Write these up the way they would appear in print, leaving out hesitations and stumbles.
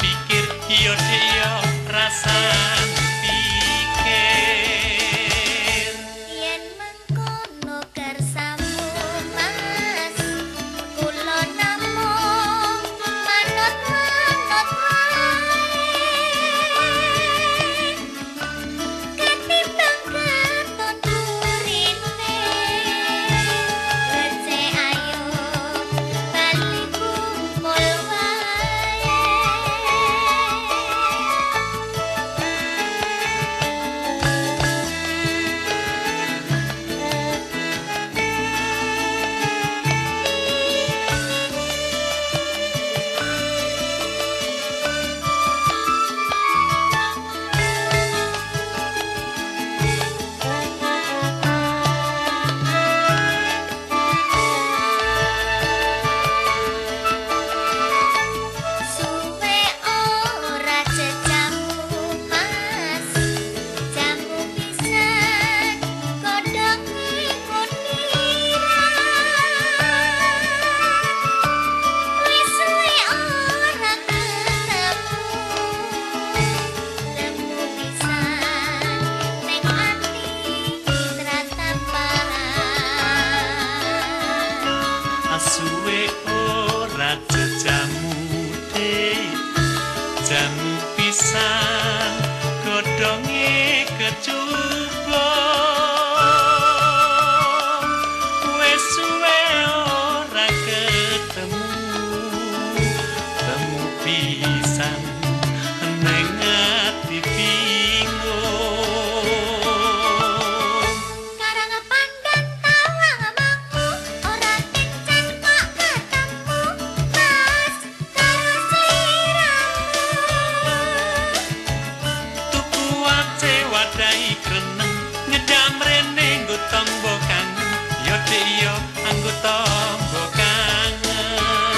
pikir yo dik yo rasane pikir yen mengkono kersamu mas kula namung manut-manut wae ketimbang katon durine receh ayo bali kumpul wae suwe ora jejamu mas jamu pisan godhonge kuniran wis suwe ora ketemu lemu pisan ning ati tratapan asuwe ora jejamu dik jamu pisan godhonge kecuba wis suwe ora ketemu temu pisan neng ati bingung karang pandan tawang mangu ora kencen kok ketemu mas karo sliramu tuku wace wadai kreneng ngedam rene nggo tombo kangen yo dik yo anggo tombo kangen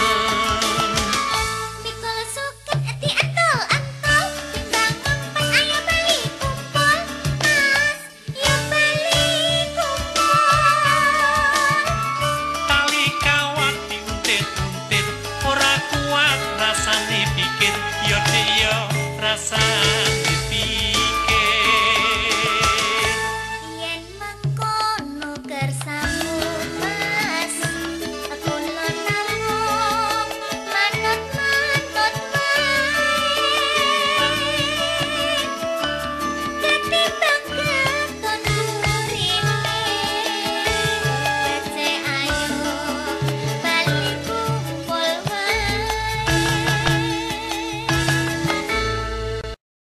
mikul suket ati antul-antul timbang ngempet ayo bali kumpul mas yo bali kumpul tali kawat diuntit-untit ora kuat rasane pikir yo dik yo rasane